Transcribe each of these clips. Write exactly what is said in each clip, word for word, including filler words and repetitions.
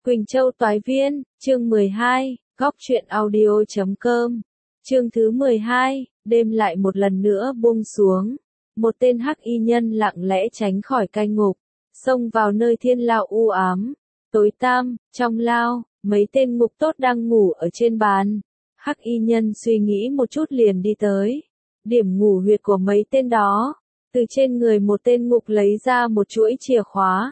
Quỳnh Châu Toái Viên, chương mười hai, góc truyện audio chấm com. Chương thứ mười hai, đêm lại một lần nữa buông xuống. Một tên hắc y nhân lặng lẽ tránh khỏi cai ngục, xông vào nơi thiên lao u ám, tối tăm. Trong lao, mấy tên ngục tốt đang ngủ ở trên bàn. Hắc y nhân suy nghĩ một chút liền đi tới, điểm ngủ huyệt của mấy tên đó, từ trên người một tên ngục lấy ra một chuỗi chìa khóa,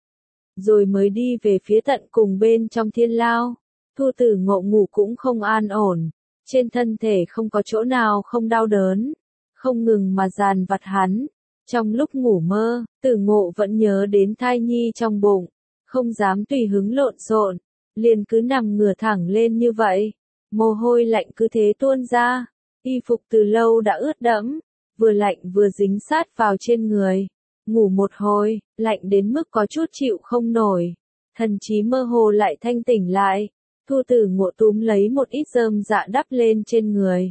rồi mới đi về phía tận cùng bên trong thiên lao. Thu Tử Ngộ ngủ cũng không an ổn, trên thân thể không có chỗ nào không đau đớn, không ngừng mà dằn vặt hắn. Trong lúc ngủ mơ, Tử Ngộ vẫn nhớ đến thai nhi trong bụng, không dám tùy hứng lộn xộn, liền cứ nằm ngửa thẳng lên như vậy. Mồ hôi lạnh cứ thế tuôn ra, y phục từ lâu đã ướt đẫm, vừa lạnh vừa dính sát vào trên người. Ngủ một hồi, lạnh đến mức có chút chịu không nổi, thần trí mơ hồ lại thanh tỉnh lại. Thu Tử Ngộ túm lấy một ít rơm dạ đắp lên trên người,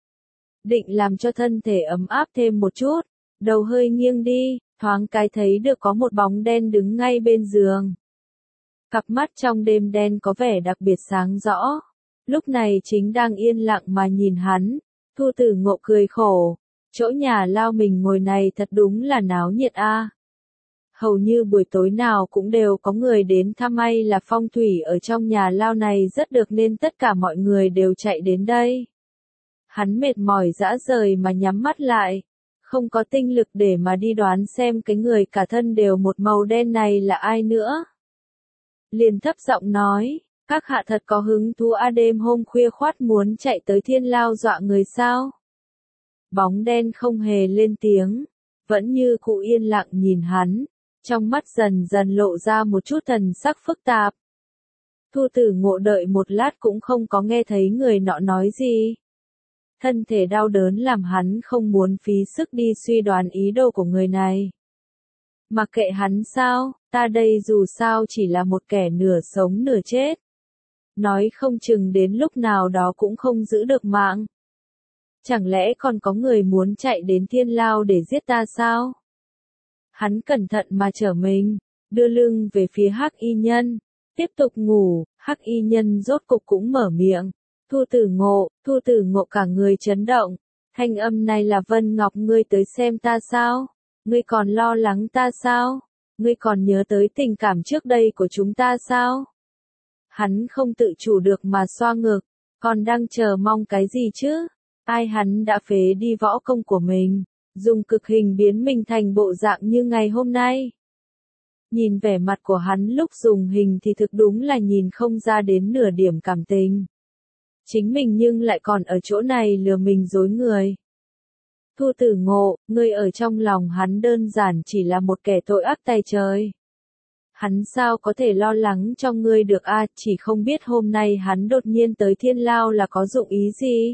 định làm cho thân thể ấm áp thêm một chút, đầu hơi nghiêng đi, thoáng cái thấy được có một bóng đen đứng ngay bên giường. Cặp mắt trong đêm đen có vẻ đặc biệt sáng rõ, lúc này chính đang yên lặng mà nhìn hắn. Thu Tử Ngộ cười khổ, chỗ nhà lao mình ngồi này thật đúng là náo nhiệt a. Hầu như buổi tối nào cũng đều có người đến thăm, may là phong thủy ở trong nhà lao này rất được nên tất cả mọi người đều chạy đến đây. Hắn mệt mỏi rã rời mà nhắm mắt lại, không có tinh lực để mà đi đoán xem cái người cả thân đều một màu đen này là ai nữa. Liền thấp giọng nói, các hạ thật có hứng thú a, đêm hôm khuya khoắt muốn chạy tới thiên lao dọa người sao? Bóng đen không hề lên tiếng, vẫn như cũ yên lặng nhìn hắn, trong mắt dần dần lộ ra một chút thần sắc phức tạp. Thu Tử Ngộ đợi một lát cũng không có nghe thấy người nọ nói gì. Thân thể đau đớn làm hắn không muốn phí sức đi suy đoán ý đồ của người này. Mặc kệ hắn sao, ta đây dù sao chỉ là một kẻ nửa sống nửa chết. Nói không chừng đến lúc nào đó cũng không giữ được mạng. Chẳng lẽ còn có người muốn chạy đến thiên lao để giết ta sao? Hắn cẩn thận mà trở mình, đưa lưng về phía hắc y nhân, tiếp tục ngủ. Hắc y nhân rốt cục cũng mở miệng. Thu Tử Ngộ, Thu Tử Ngộ cả người chấn động. Thanh âm này là Vân Ngọc, ngươi tới xem ta sao? Ngươi còn lo lắng ta sao? Ngươi còn nhớ tới tình cảm trước đây của chúng ta sao? Hắn không tự chủ được mà xoa ngực, còn đang chờ mong cái gì chứ? Ai hắn đã phế đi võ công của mình, dùng cực hình biến mình thành bộ dạng như ngày hôm nay. Nhìn vẻ mặt của hắn lúc dùng hình thì thực đúng là nhìn không ra đến nửa điểm cảm tình. Chính mình nhưng lại còn ở chỗ này lừa mình dối người. Thu Tử Ngộ, ngươi ở trong lòng hắn đơn giản chỉ là một kẻ tội ác tày trời. Hắn sao có thể lo lắng cho ngươi được a, à, chỉ không biết hôm nay hắn đột nhiên tới thiên lao là có dụng ý gì.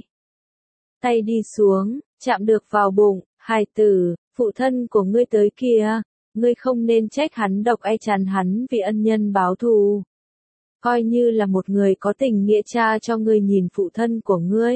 Tay đi xuống, chạm được vào bụng, hài tử, phụ thân của ngươi tới kìa, ngươi không nên trách hắn độc ai chán hắn vì ân nhân báo thù. Coi như là một người có tình nghĩa cha cho ngươi nhìn phụ thân của ngươi.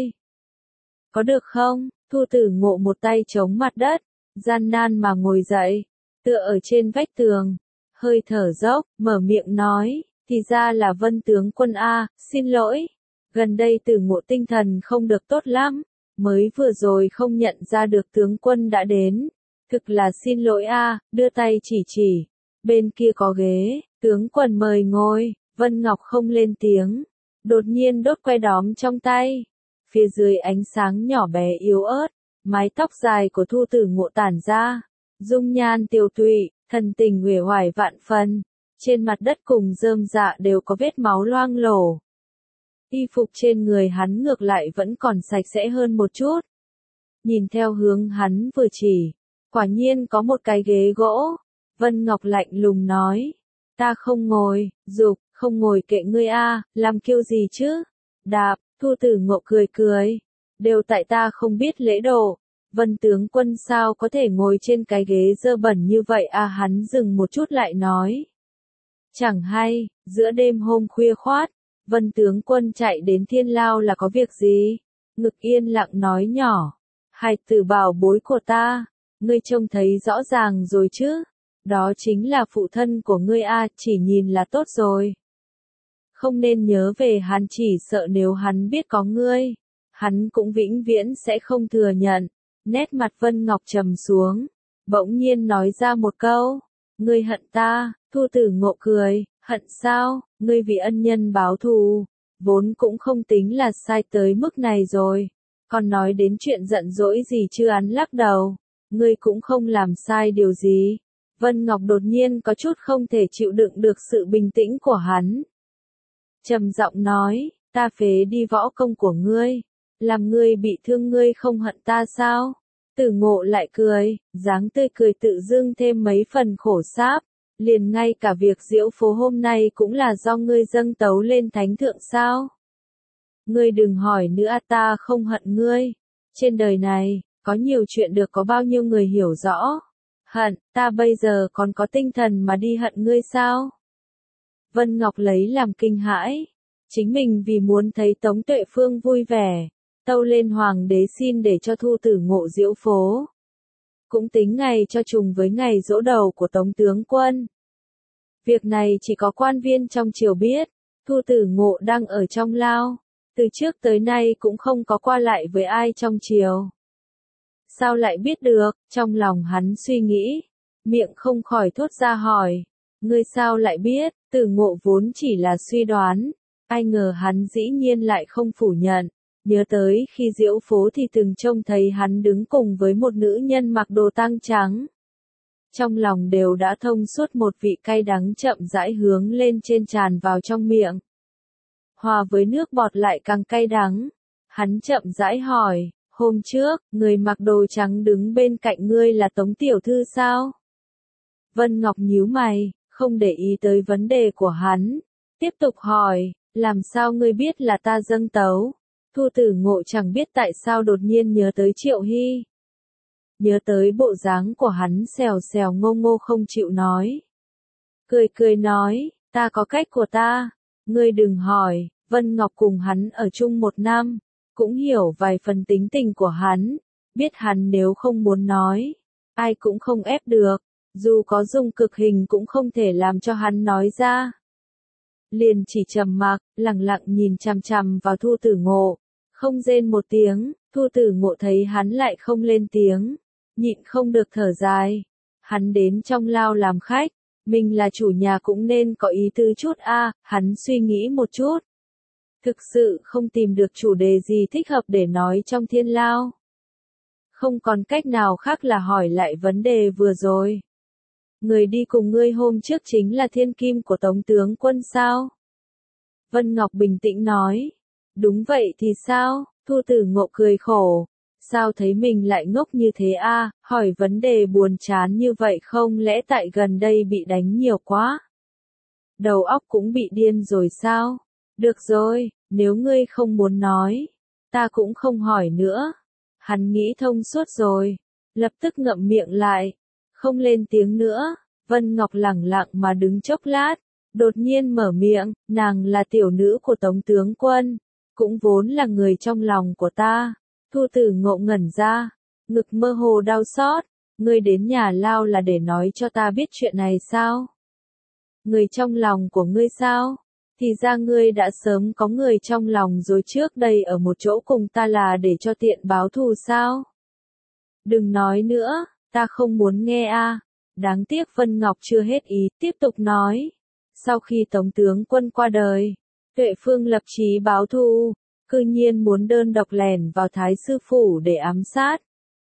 Có được không? Thu Tử Ngộ một tay chống mặt đất, gian nan mà ngồi dậy, tựa ở trên vách tường, hơi thở dốc, mở miệng nói, thì ra là Vân tướng quân a, xin lỗi, gần đây Tử Ngộ tinh thần không được tốt lắm, mới vừa rồi không nhận ra được tướng quân đã đến, thực là xin lỗi a. Đưa tay chỉ chỉ, bên kia có ghế, tướng quân mời ngồi. Vân Ngọc không lên tiếng, đột nhiên đốt que đóm trong tay, phía dưới ánh sáng nhỏ bé yếu ớt, mái tóc dài của Thu Tử Ngộ tản ra, dung nhan tiều tụy, thần tình uể oải vạn phần, trên mặt đất cùng rơm dạ đều có vết máu loang lổ. Y phục trên người hắn ngược lại vẫn còn sạch sẽ hơn một chút. Nhìn theo hướng hắn vừa chỉ, quả nhiên có một cái ghế gỗ. Vân Ngọc lạnh lùng nói, ta không ngồi. Dục, không ngồi kệ ngươi a, làm kiêu gì chứ? Đạp. Thu Tử Ngộ cười cười, đều tại ta không biết lễ độ. Vân tướng quân sao có thể ngồi trên cái ghế dơ bẩn như vậy à? Hắn dừng một chút lại nói, chẳng hay, giữa đêm hôm khuya khoát, Vân tướng quân chạy đến thiên lao là có việc gì? Ngực yên lặng nói nhỏ, hài tử bảo bối của ta, ngươi trông thấy rõ ràng rồi chứ? Đó chính là phụ thân của ngươi a, chỉ nhìn là tốt rồi. Không nên nhớ về hắn, chỉ sợ nếu hắn biết có ngươi, hắn cũng vĩnh viễn sẽ không thừa nhận. Nét mặt Vân Ngọc trầm xuống, bỗng nhiên nói ra một câu, ngươi hận ta. Thu Tử Ngộ cười, hận sao, ngươi vì ân nhân báo thù, vốn cũng không tính là sai tới mức này rồi, còn nói đến chuyện giận dỗi gì chứ. Hắn lắc đầu, ngươi cũng không làm sai điều gì. Vân Ngọc đột nhiên có chút không thể chịu đựng được sự bình tĩnh của hắn. Trầm giọng nói, ta phế đi võ công của ngươi, làm ngươi bị thương, ngươi không hận ta sao? Tử Ngộ lại cười, dáng tươi cười tự dưng thêm mấy phần khổ sáp, liền ngay cả việc diễu phố hôm nay cũng là do ngươi dâng tấu lên thánh thượng sao? Ngươi đừng hỏi nữa, ta không hận ngươi. Trên đời này, có nhiều chuyện được có bao nhiêu người hiểu rõ. Hận, ta bây giờ còn có tinh thần mà đi hận ngươi sao? Vân Ngọc lấy làm kinh hãi. Chính mình vì muốn thấy Tống Tuệ Phương vui vẻ, tâu lên hoàng đế xin để cho Thu Tử Ngộ diễu phố. Cũng tính ngày cho trùng với ngày giỗ đầu của Tống tướng quân. Việc này chỉ có quan viên trong triều biết. Thu Tử Ngộ đang ở trong lao, từ trước tới nay cũng không có qua lại với ai trong triều. Sao lại biết được? Trong lòng hắn suy nghĩ, miệng không khỏi thốt ra hỏi, ngươi sao lại biết? Tử Ngộ vốn chỉ là suy đoán, ai ngờ hắn dĩ nhiên lại không phủ nhận. Nhớ tới khi diễu phố thì từng trông thấy hắn đứng cùng với một nữ nhân mặc đồ tang trắng. Trong lòng đều đã thông suốt, một vị cay đắng chậm rãi hướng lên trên tràn vào trong miệng. Hòa với nước bọt lại càng cay đắng. Hắn chậm rãi hỏi, hôm trước, người mặc đồ trắng đứng bên cạnh ngươi là Tống tiểu thư sao? Vân Ngọc nhíu mày, không để ý tới vấn đề của hắn. Tiếp tục hỏi, làm sao ngươi biết là ta dâng tấu? Thu Tử Ngộ chẳng biết tại sao đột nhiên nhớ tới Triệu Hy. Nhớ tới bộ dáng của hắn xèo xèo ngô ngô không chịu nói. Cười cười nói, ta có cách của ta, ngươi đừng hỏi. Vân Ngọc cùng hắn ở chung một năm, cũng hiểu vài phần tính tình của hắn, biết hắn nếu không muốn nói, ai cũng không ép được, dù có dùng cực hình cũng không thể làm cho hắn nói ra. Liền chỉ trầm mặc, lặng lặng nhìn chằm chằm vào Thu Tử Ngộ, không rên một tiếng. Thu Tử Ngộ thấy hắn lại không lên tiếng, nhịn không được thở dài. Hắn đến trong lao làm khách, mình là chủ nhà cũng nên có ý tứ chút a. À, hắn suy nghĩ một chút, thực sự không tìm được chủ đề gì thích hợp để nói trong thiên lao. Không còn cách nào khác là hỏi lại vấn đề vừa rồi. Người đi cùng ngươi hôm trước chính là thiên kim của Tống tướng quân sao? Vân Ngọc bình tĩnh nói. Đúng vậy thì sao? Thu Tử Ngộ cười khổ. Sao thấy mình lại ngốc như thế a? À? Hỏi vấn đề buồn chán như vậy không lẽ tại gần đây bị đánh nhiều quá? Đầu óc cũng bị điên rồi sao? Được rồi, nếu ngươi không muốn nói, ta cũng không hỏi nữa. Hắn nghĩ thông suốt rồi, lập tức ngậm miệng lại, không lên tiếng nữa. Vân Ngọc lẳng lặng mà đứng chốc lát, đột nhiên mở miệng, nàng là tiểu nữ của Tống tướng quân, cũng vốn là người trong lòng của ta. Thu Tử Ngộ ngẩn ra, ngực mơ hồ đau xót, ngươi đến nhà lao là để nói cho ta biết chuyện này sao? Người trong lòng của ngươi sao? Thì ra ngươi đã sớm có người trong lòng rồi, trước đây ở một chỗ cùng ta là để cho tiện báo thù sao? Đừng nói nữa, ta không muốn nghe a. À. Đáng tiếc Vân Ngọc chưa hết ý, tiếp tục nói. Sau khi Tống tướng quân qua đời, Tuệ Phương lập chí báo thù, cư nhiên muốn đơn độc lẻn vào Thái sư phủ để ám sát.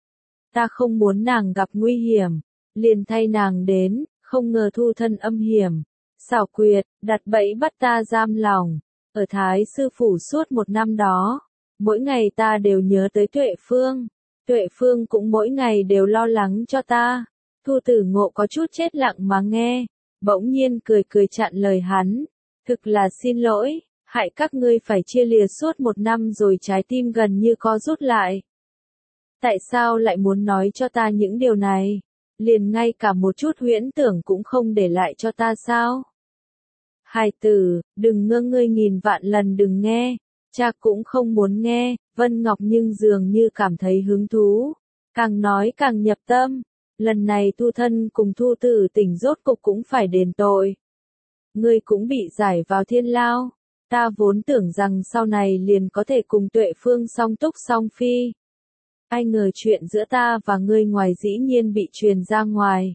Ta không muốn nàng gặp nguy hiểm, liền thay nàng đến, không ngờ thu thân âm hiểm, xảo quyệt, đặt bẫy bắt ta giam lòng. Ở Thái sư phủ suốt một năm đó, mỗi ngày ta đều nhớ tới Tuệ Phương. Tuệ Phương cũng mỗi ngày đều lo lắng cho ta. Thu Tử Ngộ có chút chết lặng mà nghe, bỗng nhiên cười cười chặn lời hắn. Thực là xin lỗi, hại các ngươi phải chia lìa suốt một năm rồi, trái tim gần như co rút lại. Tại sao lại muốn nói cho ta những điều này? Liền ngay cả một chút huyễn tưởng cũng không để lại cho ta sao? Hài tử, đừng ngơ, ngươi nghìn vạn lần đừng nghe. Cha cũng không muốn nghe. Vân Ngọc nhưng dường như cảm thấy hứng thú, càng nói càng nhập tâm. Lần này Thu thân cùng Thu Tử Tỉnh rốt cục cũng phải đền tội. Ngươi cũng bị giải vào thiên lao, Ta vốn tưởng rằng sau này liền có thể cùng Tuệ Phương song túc song phi. Ai ngờ chuyện giữa ta và ngươi ngoài dĩ nhiên bị truyền ra ngoài.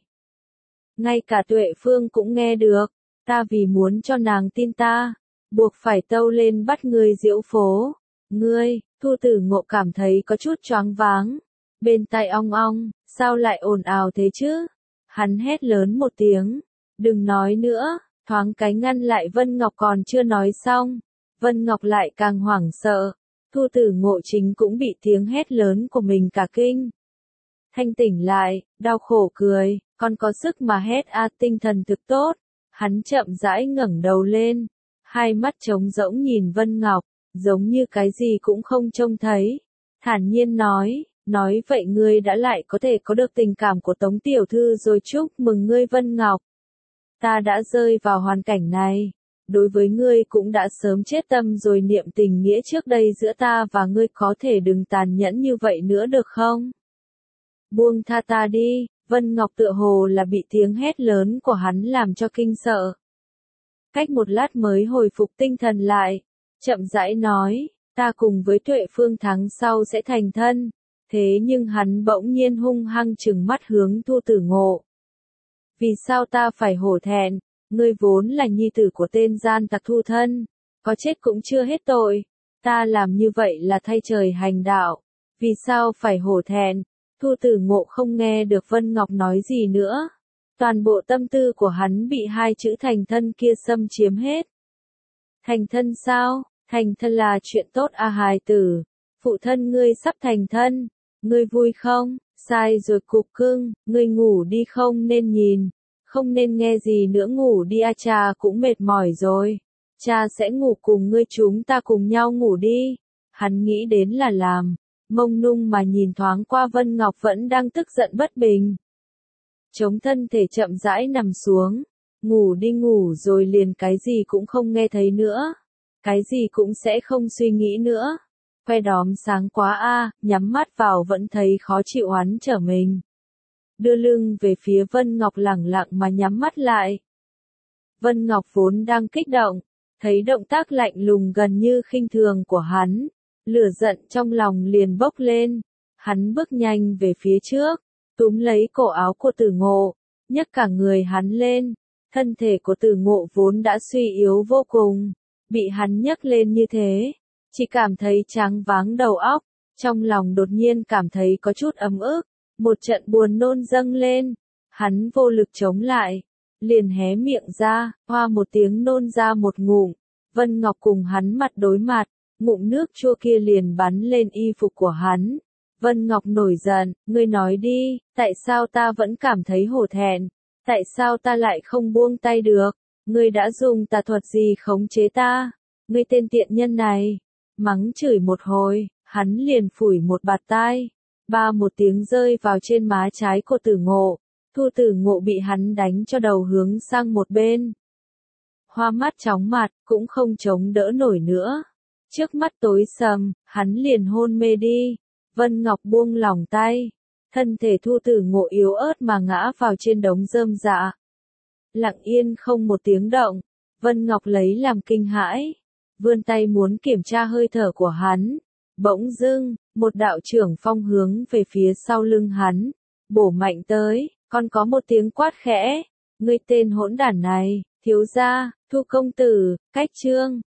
Ngay cả Tuệ Phương cũng nghe được, ta vì muốn cho nàng tin ta, buộc phải tâu lên bắt ngươi diễu phố. Ngươi, Thu Tử Ngộ cảm thấy có chút choáng váng. Bên tai ong ong, sao lại ồn ào thế chứ? Hắn hét lớn một tiếng, đừng nói nữa, thoáng cái ngăn lại Vân Ngọc còn chưa nói xong. Vân Ngọc lại càng hoảng sợ, Thu Tử Ngộ chính cũng bị tiếng hét lớn của mình cả kinh. Thanh tỉnh lại, đau khổ cười, còn có sức mà hét a tinh thần thực tốt. Hắn chậm rãi ngẩng đầu lên, hai mắt trống rỗng nhìn Vân Ngọc, giống như cái gì cũng không trông thấy. Thản nhiên nói, nói vậy ngươi đã lại có thể có được tình cảm của Tống tiểu thư rồi, chúc mừng ngươi Vân Ngọc. Ta đã rơi vào hoàn cảnh này, đối với ngươi cũng đã sớm chết tâm rồi, niệm tình nghĩa trước đây giữa ta và ngươi có thể đừng tàn nhẫn như vậy nữa được không? Buông tha ta đi. Vân Ngọc tựa hồ là bị tiếng hét lớn của hắn làm cho kinh sợ. Cách một lát mới hồi phục tinh thần lại, chậm rãi nói, ta cùng với Tuệ Phương tháng sau sẽ thành thân. Thế nhưng hắn bỗng nhiên hung hăng trừng mắt hướng Thu Tử Ngộ. Vì sao ta phải hổ thẹn, ngươi vốn là nhi tử của tên gian tặc Thu thân, có chết cũng chưa hết tội, ta làm như vậy là thay trời hành đạo, vì sao phải hổ thẹn? Thu Tử Ngộ không nghe được Vân Ngọc nói gì nữa. Toàn bộ tâm tư của hắn bị hai chữ thành thân kia xâm chiếm hết. Thành thân sao? Thành thân là chuyện tốt à hài tử. Phụ thân ngươi sắp thành thân. Ngươi vui không? Sai rồi cục cưng, ngươi ngủ đi, không nên nhìn. Không nên nghe gì nữa, ngủ đi a, cha cũng mệt mỏi rồi. Cha sẽ ngủ cùng ngươi, chúng ta cùng nhau ngủ đi. Hắn nghĩ đến là làm. Mông nung mà nhìn thoáng qua Vân Ngọc vẫn đang tức giận bất bình. Chống thân thể chậm rãi nằm xuống. Ngủ đi, ngủ rồi liền cái gì cũng không nghe thấy nữa. Cái gì cũng sẽ không suy nghĩ nữa. Que đóm sáng quá a, nhắm mắt vào vẫn thấy khó chịu, hắn trở mình. Đưa lưng về phía Vân Ngọc lẳng lặng mà nhắm mắt lại. Vân Ngọc vốn đang kích động, thấy động tác lạnh lùng gần như khinh thường của hắn. Lửa giận trong lòng liền bốc lên, hắn bước nhanh về phía trước, túm lấy cổ áo của Tử Ngộ, nhấc cả người hắn lên, thân thể của Tử Ngộ vốn đã suy yếu vô cùng, bị hắn nhấc lên như thế, chỉ cảm thấy choáng váng đầu óc, trong lòng đột nhiên cảm thấy có chút ấm ức, một trận buồn nôn dâng lên, hắn vô lực chống lại, liền hé miệng ra, hoa một tiếng nôn ra một ngụm, Vân Ngọc cùng hắn mặt đối mặt. Ngụm nước chua kia liền bắn lên y phục của hắn. Vân Ngọc nổi giận, ngươi nói đi, tại sao ta vẫn cảm thấy hổ thẹn? Tại sao ta lại không buông tay được? Ngươi đã dùng tà thuật gì khống chế ta? Ngươi tên tiện nhân này. Mắng chửi một hồi, hắn liền phủi một bạt tai. Ba một tiếng rơi vào trên má trái của Tử Ngộ. Thu Tử Ngộ bị hắn đánh cho đầu hướng sang một bên. Hoa mắt chóng mặt, cũng không chống đỡ nổi nữa. Trước mắt tối sầm, hắn liền hôn mê đi. Vân Ngọc buông lỏng tay. Thân thể Thu Tử Ngộ yếu ớt mà ngã vào trên đống rơm rạ. Lặng yên không một tiếng động. Vân Ngọc lấy làm kinh hãi. Vươn tay muốn kiểm tra hơi thở của hắn. Bỗng dưng, một đạo trưởng phong hướng về phía sau lưng hắn. Bổ mạnh tới, còn có một tiếng quát khẽ. Ngươi tên hỗn đản này, thiếu gia, Thu công tử, cách chương.